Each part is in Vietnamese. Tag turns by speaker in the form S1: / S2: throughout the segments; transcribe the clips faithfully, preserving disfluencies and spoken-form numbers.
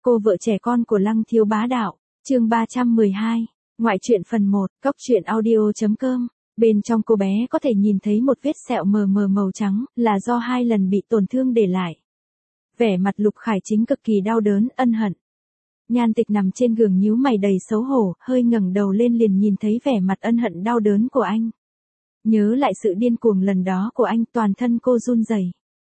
S1: Cô vợ trẻ con của Lăng Thiếu Bá Đạo, chương ba trăm mười hai, ngoại truyện phần một, cóc truyện audio chấm com. Bên trong cô bé có thể nhìn thấy một vết sẹo mờ mờ màu trắng, là do hai lần bị tổn thương để lại. Vẻ mặt Lục Khải Chính cực kỳ đau đớn, ân hận. Nhan Tịch nằm trên giường nhíu mày đầy xấu hổ, hơi ngẩng đầu lên liền nhìn thấy vẻ mặt ân hận đau đớn của anh. Nhớ lại sự điên cuồng lần đó của anh, toàn thân cô run rẩy.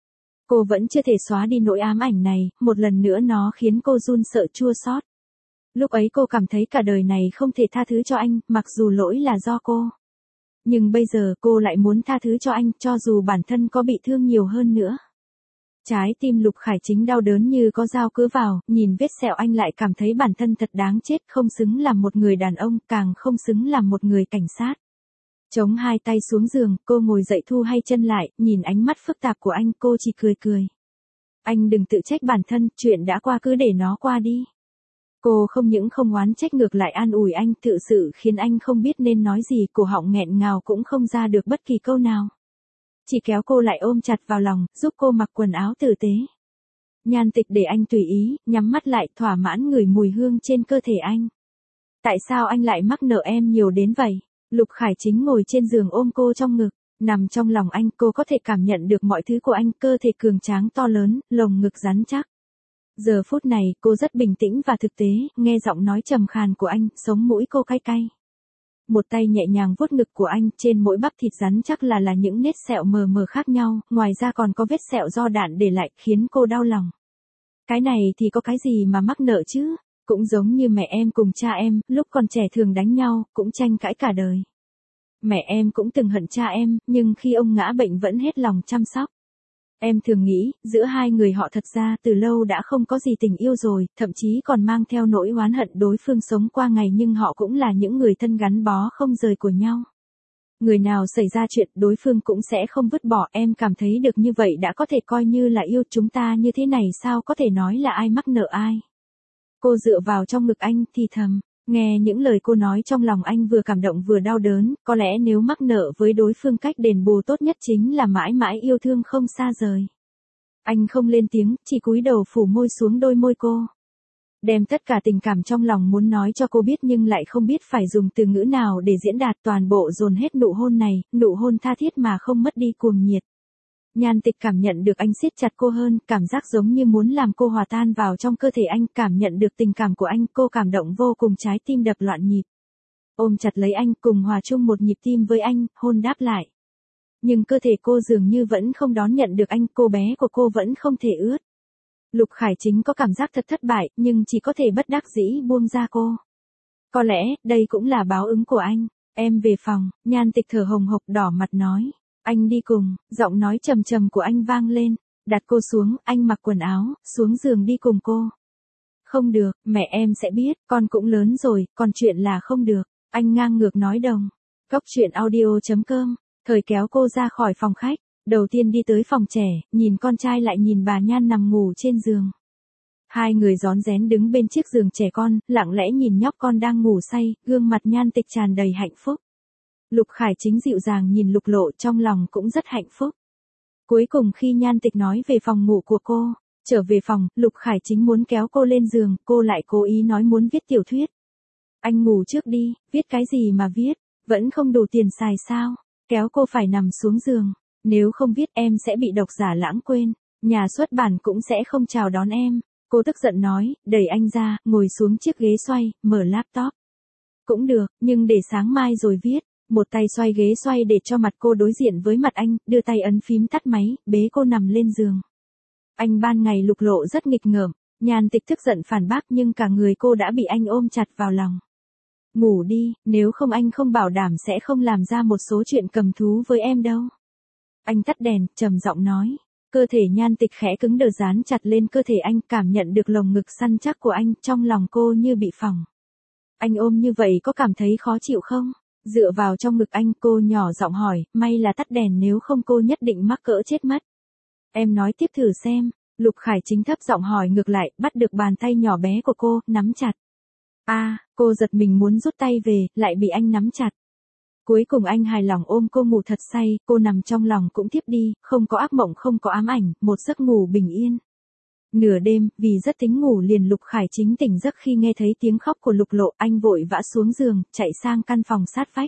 S1: Cô vẫn chưa thể xóa đi nỗi ám ảnh này, một lần nữa nó khiến cô run sợ chua xót. Lúc ấy cô cảm thấy cả đời này không thể tha thứ cho anh, mặc dù lỗi là do cô. Nhưng bây giờ cô lại muốn tha thứ cho anh, cho dù bản thân có bị thương nhiều hơn nữa. Trái tim Lục Khải Chính đau đớn như có dao cứa vào, nhìn vết sẹo anh lại cảm thấy bản thân thật đáng chết, không xứng làm một người đàn ông, càng không xứng làm một người cảnh sát. Chống hai tay xuống giường, cô ngồi dậy thu hay chân lại, nhìn ánh mắt phức tạp của anh, cô chỉ cười cười. Anh đừng tự trách bản thân, chuyện đã qua cứ để nó qua đi. Cô không những không oán trách ngược lại an ủi anh, thực sự khiến anh không biết nên nói gì, cổ họng nghẹn ngào cũng không ra được bất kỳ câu nào. Chỉ kéo cô lại ôm chặt vào lòng, giúp cô mặc quần áo tử tế. Nhan Tịch để anh tùy ý, nhắm mắt lại, thỏa mãn ngửi mùi hương trên cơ thể anh. Tại sao anh lại mắc nợ em nhiều đến vậy? Lục Khải Chính ngồi trên giường ôm cô trong ngực, nằm trong lòng anh, cô có thể cảm nhận được mọi thứ của anh, cơ thể cường tráng to lớn, lồng ngực rắn chắc. Giờ phút này, cô rất bình tĩnh và thực tế, nghe giọng nói trầm khàn của anh, sống mũi cô cay cay. Một tay nhẹ nhàng vuốt ngực của anh, trên mỗi bắp thịt rắn chắc là là những nét sẹo mờ mờ khác nhau, ngoài ra còn có vết sẹo do đạn để lại, khiến cô đau lòng. Cái này thì có cái gì mà mắc nợ chứ? Cũng giống như mẹ em cùng cha em, lúc còn trẻ thường đánh nhau, cũng tranh cãi cả đời. Mẹ em cũng từng hận cha em, nhưng khi ông ngã bệnh vẫn hết lòng chăm sóc. Em thường nghĩ, giữa hai người họ thật ra từ lâu đã không có gì tình yêu rồi, thậm chí còn mang theo nỗi oán hận đối phương sống qua ngày, nhưng họ cũng là những người thân gắn bó không rời của nhau. Người nào xảy ra chuyện đối phương cũng sẽ không vứt bỏ, em cảm thấy được như vậy đã có thể coi như là yêu. Chúng ta như thế này sao có thể nói là ai mắc nợ ai. Cô dựa vào trong ngực anh thì thầm, nghe những lời cô nói trong lòng anh vừa cảm động vừa đau đớn, có lẽ nếu mắc nợ với đối phương cách đền bù tốt nhất chính là mãi mãi yêu thương không xa rời. Anh không lên tiếng, chỉ cúi đầu phủ môi xuống đôi môi cô. Đem tất cả tình cảm trong lòng muốn nói cho cô biết nhưng lại không biết phải dùng từ ngữ nào để diễn đạt, toàn bộ dồn hết nụ hôn này, nụ hôn tha thiết mà không mất đi cuồng nhiệt. Nhan Tịch cảm nhận được anh siết chặt cô hơn, cảm giác giống như muốn làm cô hòa tan vào trong cơ thể anh, cảm nhận được tình cảm của anh, cô cảm động vô cùng, trái tim đập loạn nhịp. Ôm chặt lấy anh, cùng hòa chung một nhịp tim với anh, hôn đáp lại. Nhưng cơ thể cô dường như vẫn không đón nhận được anh, cô bé của cô vẫn không thể ướt. Lục Khải Chính có cảm giác thật thất bại, nhưng chỉ có thể bất đắc dĩ buông ra cô. Có lẽ, đây cũng là báo ứng của anh. Em về phòng, Nhan Tịch thở hồng hộc đỏ mặt nói. Anh đi cùng, giọng nói trầm trầm của anh vang lên. Đặt cô xuống, anh mặc quần áo, xuống giường đi cùng cô. Không được, mẹ em sẽ biết, con cũng lớn rồi, còn chuyện là không được. Anh ngang ngược nói đồng. Cóc truyện audio chấm com, thời kéo cô ra khỏi phòng khách. Đầu tiên đi tới phòng trẻ, nhìn con trai lại nhìn bà Nhan nằm ngủ trên giường. Hai người rón rén đứng bên chiếc giường trẻ con, lặng lẽ nhìn nhóc con đang ngủ say, gương mặt Nhan Tịch tràn đầy hạnh phúc. Lục Khải Chính dịu dàng nhìn Lục Lộ, trong lòng cũng rất hạnh phúc. Cuối cùng khi Nhan Tịch nói về phòng ngủ của cô, trở về phòng, Lục Khải Chính muốn kéo cô lên giường, cô lại cố ý nói muốn viết tiểu thuyết. Anh ngủ trước đi, viết cái gì mà viết, vẫn không đủ tiền xài sao, kéo cô phải nằm xuống giường. Nếu không viết em sẽ bị độc giả lãng quên, nhà xuất bản cũng sẽ không chào đón em. Cô tức giận nói, đẩy anh ra, ngồi xuống chiếc ghế xoay, mở laptop. Cũng được, nhưng để sáng mai rồi viết. Một tay xoay ghế xoay để cho mặt cô đối diện với mặt anh, đưa tay ấn phím tắt máy, bế cô nằm lên giường. Anh ban ngày Lục Lộ rất nghịch ngợm, Nhan Tịch tức giận phản bác nhưng cả người cô đã bị anh ôm chặt vào lòng. Ngủ đi, nếu không anh không bảo đảm sẽ không làm ra một số chuyện cầm thú với em đâu. Anh tắt đèn, trầm giọng nói. Cơ thể Nhan Tịch khẽ cứng đờ dán chặt lên cơ thể anh, cảm nhận được lồng ngực săn chắc của anh, trong lòng cô như bị phỏng. Anh ôm như vậy có cảm thấy khó chịu không? Dựa vào trong ngực anh, cô nhỏ giọng hỏi, may là tắt đèn nếu không cô nhất định mắc cỡ chết mất. Em nói tiếp thử xem. Lục Khải Chính thấp giọng hỏi ngược lại, bắt được bàn tay nhỏ bé của cô, nắm chặt. A, à, cô giật mình muốn rút tay về, lại bị anh nắm chặt. Cuối cùng anh hài lòng ôm cô ngủ thật say, cô nằm trong lòng cũng thiếp đi, không có ác mộng không có ám ảnh, một giấc ngủ bình yên. Nửa đêm, vì rất tính ngủ liền Lục Khải Chính tỉnh giấc khi nghe thấy tiếng khóc của Lục Lộ, anh vội vã xuống giường, chạy sang căn phòng sát vách.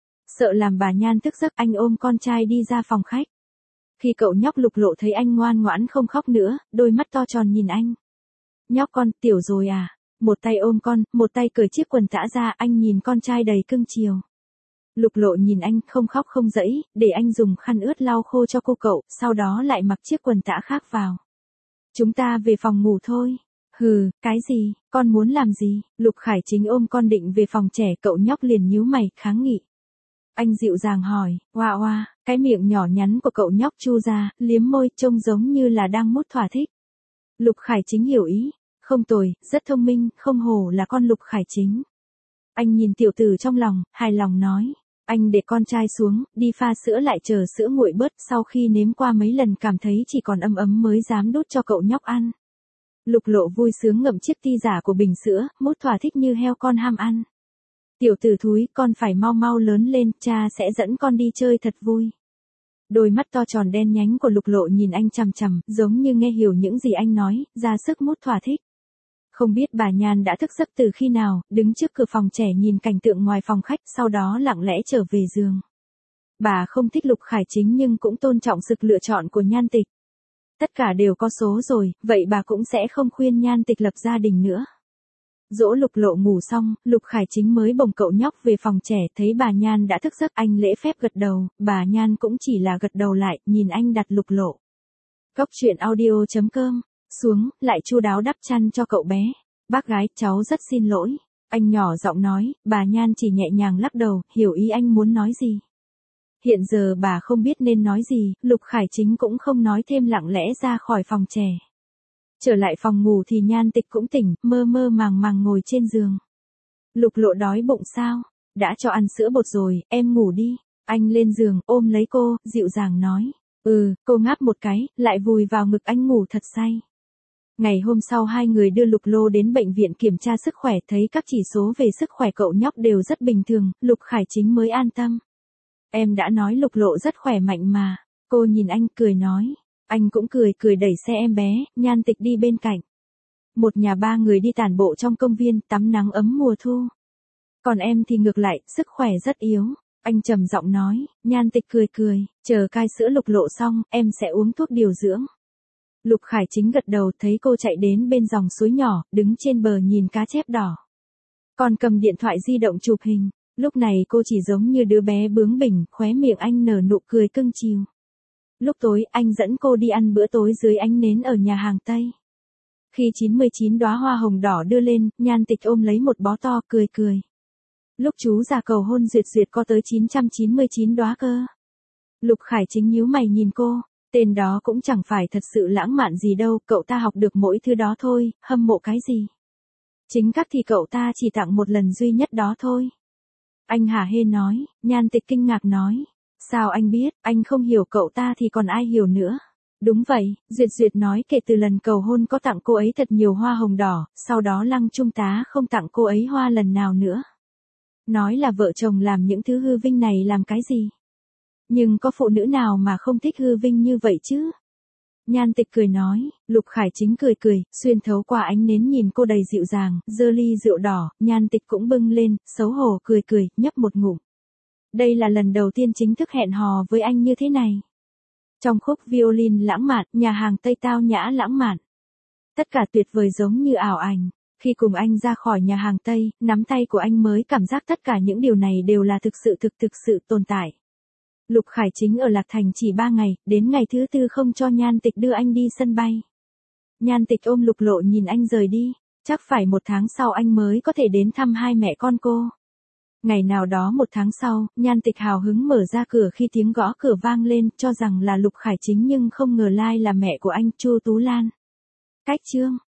S1: Sợ làm bà Nhan thức giấc, anh ôm con trai đi ra phòng khách. Khi cậu nhóc Lục Lộ thấy anh ngoan ngoãn không khóc nữa, đôi mắt to tròn nhìn anh. Nhóc con, tiểu rồi à? Một tay ôm con, một tay cởi chiếc quần tã ra, anh nhìn con trai đầy cưng chiều. Lục Lộ nhìn anh, không khóc không dẫy, để anh dùng khăn ướt lau khô cho cô cậu, sau đó lại mặc chiếc quần tã khác vào. Chúng ta về phòng ngủ thôi. Hừ, cái gì, con muốn làm gì? Lục Khải Chính ôm con định về phòng trẻ, cậu nhóc liền nhíu mày, kháng nghị. Anh dịu dàng hỏi, oa oa, cái miệng nhỏ nhắn của cậu nhóc chu ra, liếm môi, trông giống như là đang mút thỏa thích. Lục Khải Chính hiểu ý, không tồi, rất thông minh, không hổ là con Lục Khải Chính. Anh nhìn tiểu tử trong lòng, hài lòng nói. Anh để con trai xuống, đi pha sữa lại chờ sữa nguội bớt, sau khi nếm qua mấy lần cảm thấy chỉ còn ấm ấm mới dám đút cho cậu nhóc ăn. Lục Lộ vui sướng ngậm chiếc ti giả của bình sữa, mút thỏa thích như heo con ham ăn. Tiểu tử thúi, con phải mau mau lớn lên, cha sẽ dẫn con đi chơi thật vui. Đôi mắt to tròn đen nhánh của Lục Lộ nhìn anh chằm chằm, giống như nghe hiểu những gì anh nói, ra sức mút thỏa thích. Không biết bà Nhan đã thức giấc từ khi nào, đứng trước cửa phòng trẻ nhìn cảnh tượng ngoài phòng khách, sau đó lặng lẽ trở về giường. Bà không thích Lục Khải Chính nhưng cũng tôn trọng sự lựa chọn của Nhan Tịch. Tất cả đều có số rồi, vậy bà cũng sẽ không khuyên Nhan Tịch lập gia đình nữa. Dỗ Lục Lộ ngủ xong, Lục Khải Chính mới bồng cậu nhóc về phòng trẻ, thấy bà Nhan đã thức giấc, anh lễ phép gật đầu, bà Nhan cũng chỉ là gật đầu lại, nhìn anh đặt Lục Lộ. Cốc truyện audio chấm com xuống, lại chu đáo đắp chăn cho cậu bé. Bác gái, cháu rất xin lỗi. Anh nhỏ giọng nói, bà Nhan chỉ nhẹ nhàng lắc đầu, hiểu ý anh muốn nói gì. Hiện giờ bà không biết nên nói gì, Lục Khải Chính cũng không nói thêm, lặng lẽ ra khỏi phòng trẻ. Trở lại phòng ngủ thì Nhan Tịch cũng tỉnh, mơ mơ màng màng ngồi trên giường. Lục Lộ đói bụng sao? Đã cho ăn sữa bột rồi, em ngủ đi. Anh lên giường, ôm lấy cô, dịu dàng nói. Ừ, cô ngáp một cái, lại vùi vào ngực anh ngủ thật say. Ngày hôm sau hai người đưa Lục Lô đến bệnh viện kiểm tra sức khỏe, thấy các chỉ số về sức khỏe cậu nhóc đều rất bình thường, Lục Khải Chính mới an tâm. Em đã nói Lục Lộ rất khỏe mạnh mà. Cô nhìn anh cười nói. Anh cũng cười cười đẩy xe em bé, Nhan Tịch đi bên cạnh. Một nhà ba người đi tản bộ trong công viên, tắm nắng ấm mùa thu. Còn em thì ngược lại, sức khỏe rất yếu. Anh trầm giọng nói, Nhan Tịch cười cười, chờ cai sữa Lục Lộ xong, em sẽ uống thuốc điều dưỡng. Lục Khải Chính gật đầu, thấy cô chạy đến bên dòng suối nhỏ, đứng trên bờ nhìn cá chép đỏ. Còn cầm điện thoại di động chụp hình, lúc này cô chỉ giống như đứa bé bướng bỉnh, khóe miệng anh nở nụ cười cưng chiều. Lúc tối, anh dẫn cô đi ăn bữa tối dưới ánh nến ở nhà hàng Tây. Khi chín mươi chín đóa hoa hồng đỏ đưa lên, Nhan Tịch ôm lấy một bó to, cười cười. Lúc chú già cầu hôn duyệt duyệt có tới chín trăm chín mươi chín đóa cơ. Lục Khải Chính nhíu mày nhìn cô, tên đó cũng chẳng phải thật sự lãng mạn gì đâu, cậu ta học được mỗi thứ đó thôi, hâm mộ cái gì. Chính các thì cậu ta chỉ tặng một lần duy nhất đó thôi. Anh hả hê nói, Nhan Tịch kinh ngạc nói. Sao anh biết, anh không hiểu cậu ta thì còn ai hiểu nữa. Đúng vậy, Duyệt Duyệt nói kể từ lần cầu hôn có tặng cô ấy thật nhiều hoa hồng đỏ, sau đó Lăng Trung tá không tặng cô ấy hoa lần nào nữa. Nói là vợ chồng làm những thứ hư vinh này làm cái gì? Nhưng có phụ nữ nào mà không thích hư vinh như vậy chứ? Nhan Tịch cười nói, Lục Khải Chính cười cười, xuyên thấu qua ánh nến nhìn cô đầy dịu dàng, giơ ly rượu đỏ, Nhan Tịch cũng bưng lên, xấu hổ cười cười, nhấp một ngụm. Đây là lần đầu tiên chính thức hẹn hò với anh như thế này. Trong khúc violin lãng mạn, nhà hàng Tây tao nhã lãng mạn. Tất cả tuyệt vời giống như ảo ảnh. Khi cùng anh ra khỏi nhà hàng Tây, nắm tay của anh mới cảm giác tất cả những điều này đều là thực sự thực thực sự tồn tại. Lục Khải Chính ở Lạc Thành chỉ ba ngày, đến ngày thứ tư không cho Nhan Tịch đưa anh đi sân bay. Nhan Tịch ôm Lục Lộ nhìn anh rời đi, chắc phải một tháng sau anh mới có thể đến thăm hai mẹ con cô. Ngày nào đó một tháng sau, Nhan Tịch hào hứng mở ra cửa khi tiếng gõ cửa vang lên, cho rằng là Lục Khải Chính nhưng không ngờ lai là mẹ của anh, Chu Tú Lan. Cách chương